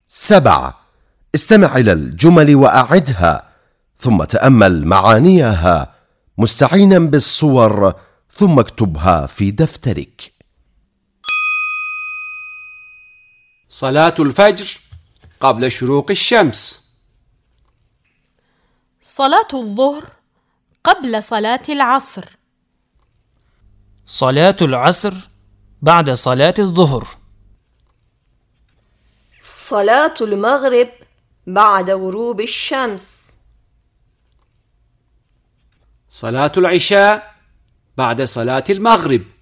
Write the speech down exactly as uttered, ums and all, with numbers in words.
سبع. استمع إلى الجمل وأعدها ثم تأمل معانيها مستعينا بالصور ثم اكتبها في دفترك. صلاة الفجر قبل شروق الشمس. صلاة الظهر قبل صلاة العصر. صلاة العصر بعد صلاة الظهر. صلاة المغرب بعد غروب الشمس. صلاة العشاء بعد صلاة المغرب.